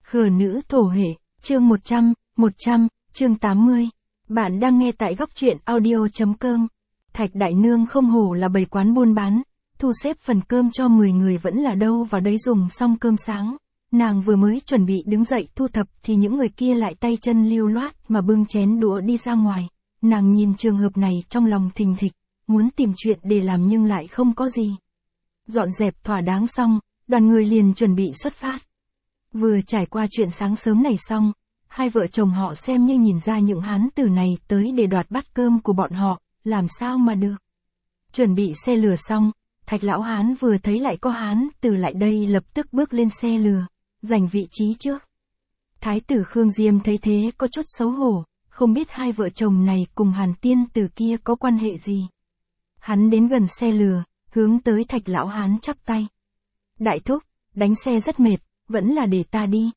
Khờ nữ thổ hệ, chương 100, chương 80. Bạn đang nghe tại góc truyện audio.com. Thạch Đại Nương không hổ là bày quán buôn bán, thu xếp phần cơm cho 10 người vẫn là đâu vào đấy dùng xong cơm sáng. Nàng vừa mới chuẩn bị đứng dậy thu thập thì những người kia lại tay chân lưu loát mà bưng chén đũa đi ra ngoài. Nàng nhìn trường hợp này trong lòng thình thịch, muốn tìm chuyện để làm nhưng lại không có gì. Dọn dẹp thỏa đáng xong, đoàn người liền chuẩn bị xuất phát. Vừa trải qua chuyện sáng sớm này xong, hai vợ chồng họ xem như nhìn ra những hán tử này tới để đoạt bát cơm của bọn họ, làm sao mà được. Chuẩn bị xe lừa xong, Thạch lão hán vừa thấy lại có hán tử lại đây lập tức bước lên xe lừa, giành vị trí trước. Thái tử Khương Diêm thấy thế có chút xấu hổ, không biết hai vợ chồng này cùng Hàn tiên tử kia có quan hệ gì. Hắn đến gần xe lừa, hướng tới Thạch lão hán chắp tay. Đại thúc, đánh xe rất mệt, vẫn là để ta đi.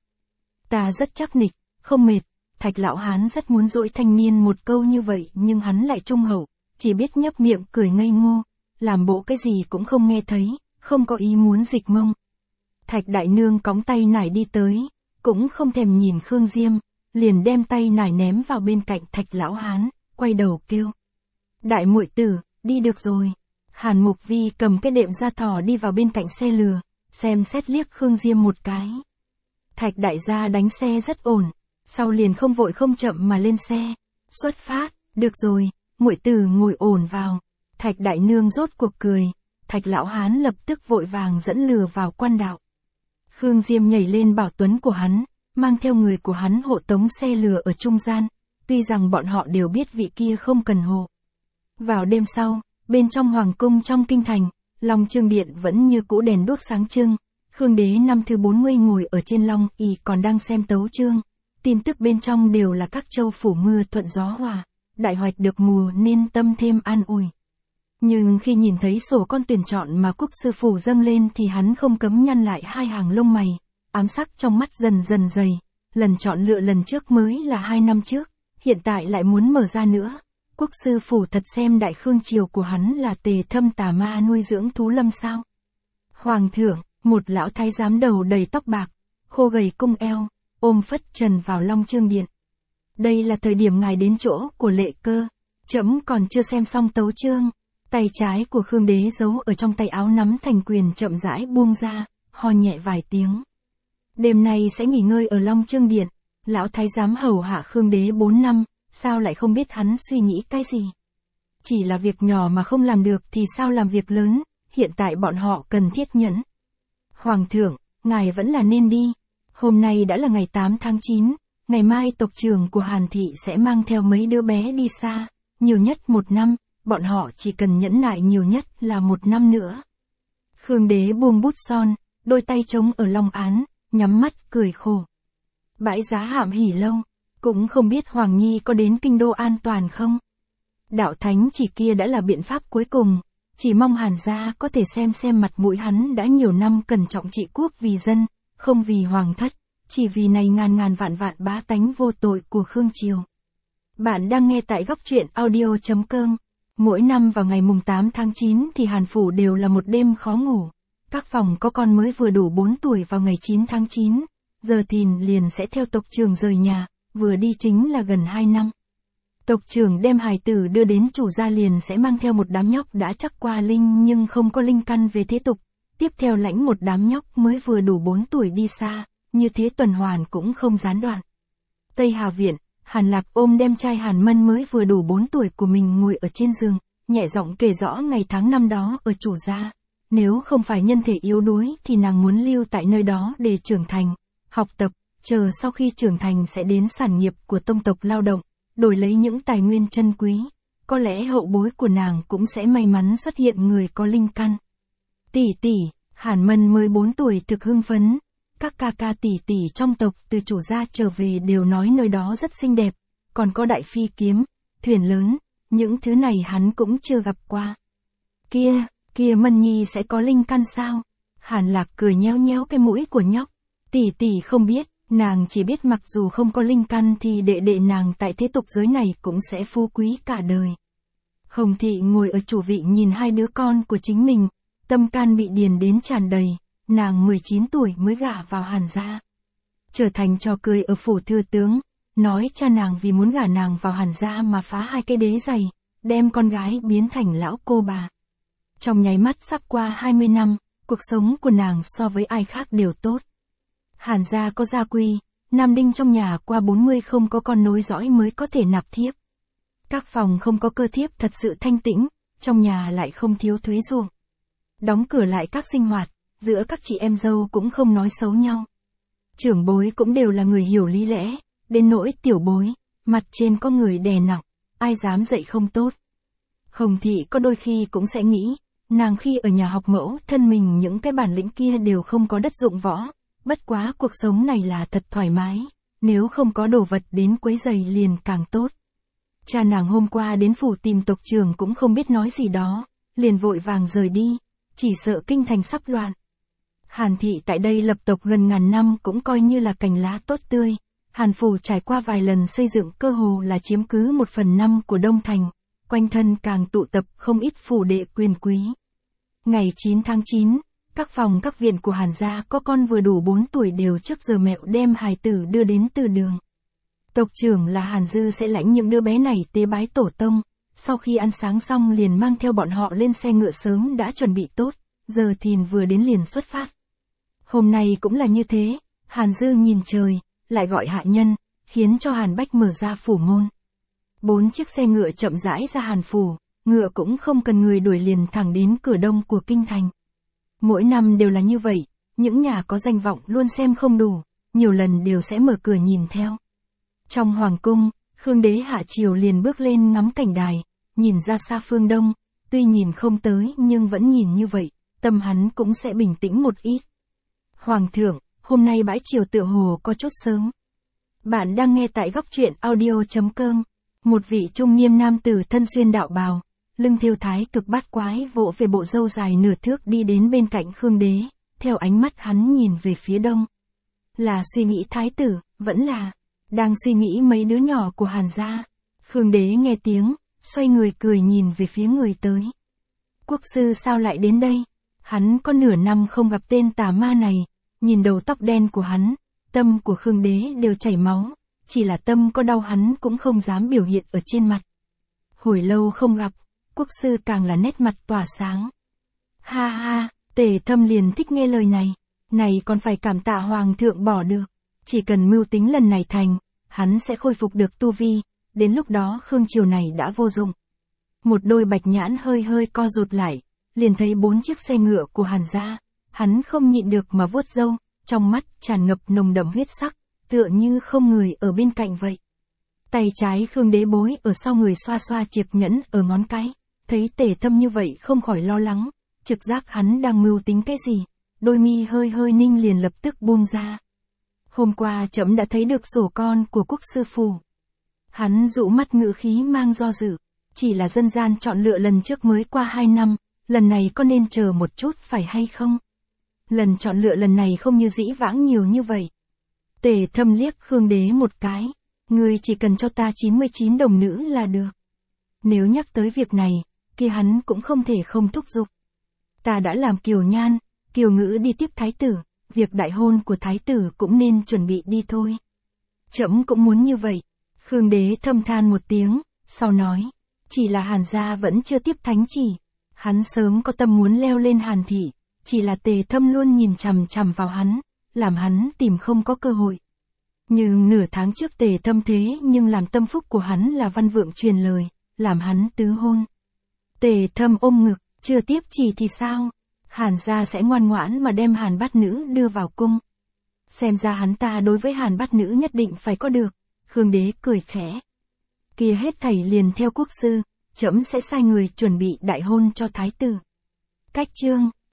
Ta rất chắc nịch, không mệt. Thạch lão hán rất muốn dỗi thanh niên một câu như vậy nhưng hắn lại trung hậu, chỉ biết nhấp miệng cười ngây ngô, làm bộ cái gì cũng không nghe thấy, không có ý muốn dịch mông. Thạch Đại Nương cõng tay nải đi tới, cũng không thèm nhìn Khương Diêm, liền đem tay nải ném vào bên cạnh Thạch lão hán, quay đầu kêu. Đại muội tử, đi được rồi. Hàn Mục Vi cầm cái đệm da thỏ đi vào bên cạnh xe lừa, xem xét liếc Khương Diêm một cái. Thạch đại gia đánh xe rất ổn, sau liền không vội không chậm mà lên xe. Xuất phát, được rồi, muội tử ngồi ổn vào. Thạch Đại Nương rốt cuộc cười, Thạch lão hán lập tức vội vàng dẫn lừa vào quan đạo. Khương Diêm nhảy lên bảo tuấn của hắn, mang theo người của hắn hộ tống xe lừa ở trung gian, tuy rằng bọn họ đều biết vị kia không cần hộ. Vào đêm sau, bên trong hoàng cung trong kinh thành, Long Chương Điện vẫn như cũ đèn đuốc sáng trưng. Khương đế năm thứ 40 ngồi ở trên long ỷ còn đang xem tấu chương. Tin tức bên trong đều là các châu phủ mưa thuận gió hòa, đại hoạch được mùa nên tâm thêm an ủi. Nhưng khi nhìn thấy sổ con tuyển chọn mà quốc sư phủ dâng lên thì hắn không cấm nhăn lại hai hàng lông mày, ám sắc trong mắt dần dần dày. Lần chọn lựa lần trước mới là 2 năm trước, hiện tại lại muốn mở ra nữa. Quốc sư phủ thật xem đại khương triều của hắn là tề thâm tà ma nuôi dưỡng thú lâm sao. Hoàng thượng, một lão thái giám đầu đầy tóc bạc, khô gầy cung eo, ôm phất trần vào Long Chương Điện. Đây là thời điểm ngài đến chỗ của Lệ Cơ, trẫm còn chưa xem xong tấu chương. Tay trái của Khương đế giấu ở trong tay áo nắm thành quyền chậm rãi buông ra, ho nhẹ vài tiếng. Đêm nay sẽ nghỉ ngơi ở Long Chương Điện. Lão thái giám hầu hạ Khương đế 4 năm, sao lại không biết hắn suy nghĩ cái gì. Chỉ là việc nhỏ mà không làm được thì sao làm việc lớn, hiện tại bọn họ cần thiết nhẫn. Hoàng thượng, ngài vẫn là nên đi. Hôm nay đã là ngày 8 tháng 9, ngày mai tộc trưởng của Hàn thị sẽ mang theo mấy đứa bé đi xa, nhiều nhất 1 năm, bọn họ chỉ cần nhẫn nại nhiều nhất là 1 năm nữa. Khương đế buông bút son, đôi tay trống ở long án, nhắm mắt cười khổ. Bãi giá Hạm Hỉ lâu, cũng không biết Hoàng Nhi có đến kinh đô an toàn không. Đạo thánh chỉ kia đã là biện pháp cuối cùng, chỉ mong Hàn gia có thể xem mặt mũi hắn đã nhiều năm cẩn trọng trị quốc vì dân, không vì hoàng thất, chỉ vì này ngàn vạn bá tánh vô tội của Khương triều. Bạn đang nghe tại góc truyện audio.com. Mỗi năm vào ngày mùng 8 tháng 9 thì Hàn phủ đều là một đêm khó ngủ. Các phòng có con mới vừa đủ 4 tuổi vào ngày 9 tháng 9, giờ thìn liền sẽ theo tộc trưởng rời nhà, vừa đi chính là gần 2 năm. Tộc trưởng đem hài tử đưa đến chủ gia liền sẽ mang theo một đám nhóc đã chắc qua linh nhưng không có linh căn về thế tục, tiếp theo lãnh một đám nhóc mới vừa đủ 4 tuổi đi xa, như thế tuần hoàn cũng không gián đoạn. Tây Hà Viện, Hàn Lạc ôm đem trai Hàn Mân mới vừa đủ 4 tuổi của mình ngồi ở trên giường, nhẹ giọng kể rõ ngày tháng năm đó ở chủ gia. Nếu không phải nhân thể yếu đuối thì nàng muốn lưu tại nơi đó để trưởng thành, học tập, chờ sau khi trưởng thành sẽ đến sản nghiệp của tông tộc lao động, đổi lấy những tài nguyên chân quý, có lẽ hậu bối của nàng cũng sẽ may mắn xuất hiện người có linh căn. Tỷ tỷ, Hàn Mân mới 4 tuổi thực hưng phấn, các ca tỷ tỷ trong tộc từ chủ gia trở về đều nói nơi đó rất xinh đẹp, còn có đại phi kiếm, thuyền lớn, những thứ này hắn cũng chưa gặp qua. Kia Mân Nhi sẽ có linh căn sao? Hàn Lạc cười nhéo cái mũi của nhóc, tỷ tỷ không biết. Nàng chỉ biết mặc dù không có linh căn thì đệ nàng tại thế tục giới này cũng sẽ phú quý cả đời. Hồng Thị ngồi ở chủ vị nhìn hai đứa con của chính mình, tâm can bị điền đến tràn đầy, nàng 19 tuổi mới gả vào Hàn gia. trở thành trò cười ở phủ thừa tướng, nói cha nàng vì muốn gả nàng vào Hàn gia mà phá 2 cái đế giày, đem con gái biến thành lão cô bà. Trong nháy mắt sắp qua 20 năm, cuộc sống của nàng so với ai khác đều tốt. Hàn gia có gia quy, nam đinh trong nhà qua 40 không có con nối dõi mới có thể nạp thiếp. Các phòng không có cơ thiếp thật sự thanh tĩnh, trong nhà lại không thiếu thuế ruộng. Đóng cửa lại các sinh hoạt, giữa các chị em dâu cũng không nói xấu nhau. Trưởng bối cũng đều là người hiểu lý lẽ, đến nỗi tiểu bối, mặt trên có người đè nặng, ai dám dạy không tốt. Hồng Thị có đôi khi cũng sẽ nghĩ, nàng khi ở nhà học mẫu thân mình những cái bản lĩnh kia đều không có đất dụng võ, bất quá cuộc sống này là thật thoải mái, nếu không có đồ vật đến quấy giày liền càng tốt. Cha nàng hôm qua đến phủ tìm tộc trưởng cũng không biết nói gì đó, liền vội vàng rời đi, chỉ sợ kinh thành sắp loạn. Hàn Thị tại đây lập tộc gần ngàn năm cũng coi như là cành lá tốt tươi, Hàn phủ trải qua vài lần xây dựng cơ hồ là chiếm cứ 1/5 của Đông Thành, quanh thân càng tụ tập không ít phủ đệ quyền quý. Ngày 9 tháng 9, các phòng các viện của Hàn gia có con vừa đủ 4 tuổi đều trước giờ mẹo đem hài tử đưa đến từ đường. Tộc trưởng là Hàn Dư sẽ lãnh những đứa bé này tế bái tổ tông, sau khi ăn sáng xong liền mang theo bọn họ lên xe ngựa sớm đã chuẩn bị tốt, giờ thìn vừa đến liền xuất phát. Hôm nay cũng là như thế, Hàn Dư nhìn trời, lại gọi hạ nhân, khiến cho Hàn Bách mở ra phủ môn. 4 chiếc xe ngựa chậm rãi ra Hàn phủ, ngựa cũng không cần người đuổi liền thẳng đến cửa đông của kinh thành. Mỗi năm đều là như vậy, những nhà có danh vọng luôn xem không đủ, nhiều lần đều sẽ mở cửa nhìn theo. Trong hoàng cung, Khương đế hạ triều liền bước lên ngắm cảnh đài, nhìn ra xa phương đông, tuy nhìn không tới nhưng vẫn nhìn như vậy, tâm hắn cũng sẽ bình tĩnh một ít. Hoàng thượng, hôm nay bãi triều tựa hồ có chút sớm. Bạn đang nghe tại góc truyện audio.com. Một vị trung niên nam tử thân xuyên đạo bào, lưng thêu thái cực bát quái vỗ về bộ râu dài nửa thước đi đến bên cạnh Khương đế, theo ánh mắt hắn nhìn về phía đông. Là suy nghĩ thái tử, vẫn là đang suy nghĩ mấy đứa nhỏ của Hàn gia. Khương đế nghe tiếng, xoay người cười nhìn về phía người tới. Quốc sư sao lại đến đây? Hắn có nửa năm không gặp tên tà ma này, nhìn đầu tóc đen của hắn, tâm của Khương đế đều chảy máu, chỉ là tâm có đau hắn cũng không dám biểu hiện ở trên mặt. Hồi lâu không gặp, quốc sư càng là nét mặt tỏa sáng. Ha ha, Tề Thâm liền thích nghe lời này còn phải cảm tạ hoàng thượng bỏ được, chỉ cần mưu tính lần này thành, hắn sẽ khôi phục được tu vi, đến lúc đó Khương triều này đã vô dụng. Một đôi bạch nhãn hơi co rụt lại, liền thấy 4 chiếc xe ngựa của Hàn gia, hắn không nhịn được mà vuốt râu, trong mắt tràn ngập nồng đậm huyết sắc, tựa như không người ở bên cạnh vậy. Tay trái Khương đế bối ở sau người xoa xoa chiếc nhẫn ở ngón cái, thấy Tề Thâm như vậy không khỏi lo lắng, trực giác hắn đang mưu tính cái gì, đôi mi hơi ninh liền lập tức buông ra. Hôm qua trẫm đã thấy được sổ con của quốc sư phủ. Hắn dụ mắt ngữ khí mang do dự, chỉ là dân gian chọn lựa lần trước mới qua 2 năm, lần này có nên chờ một chút phải hay không? Lần chọn lựa lần này không như dĩ vãng nhiều như vậy. Tề Thâm liếc Khương đế một cái, ngươi chỉ cần cho ta 99 đồng nữ là được. Nếu nhắc tới việc này, kia hắn cũng không thể không thúc giục. Ta đã làm kiều nhan, kiều ngữ đi tiếp thái tử, việc đại hôn của thái tử cũng nên chuẩn bị đi thôi. Trẫm cũng muốn như vậy. Khương đế thầm than một tiếng, sau nói, chỉ là Hàn gia vẫn chưa tiếp thánh chỉ. Hắn sớm có tâm muốn leo lên Hàn thị, chỉ là Tề Thâm luôn nhìn chằm chằm vào hắn, làm hắn tìm không có cơ hội. Nhưng nửa tháng trước Tề Thâm thế nhưng làm tâm phúc của hắn là Văn Vượng truyền lời, làm hắn tứ hôn. Tề Thâm ôm ngực, chưa tiếp chỉ thì sao? Hàn gia sẽ ngoan ngoãn mà đem Hàn bát nữ đưa vào cung. Xem ra hắn ta đối với Hàn bát nữ nhất định phải có được. Khương đế cười khẽ. Kia hết thảy liền theo quốc sư, trẫm sẽ sai người chuẩn bị đại hôn cho thái tử. Cách chương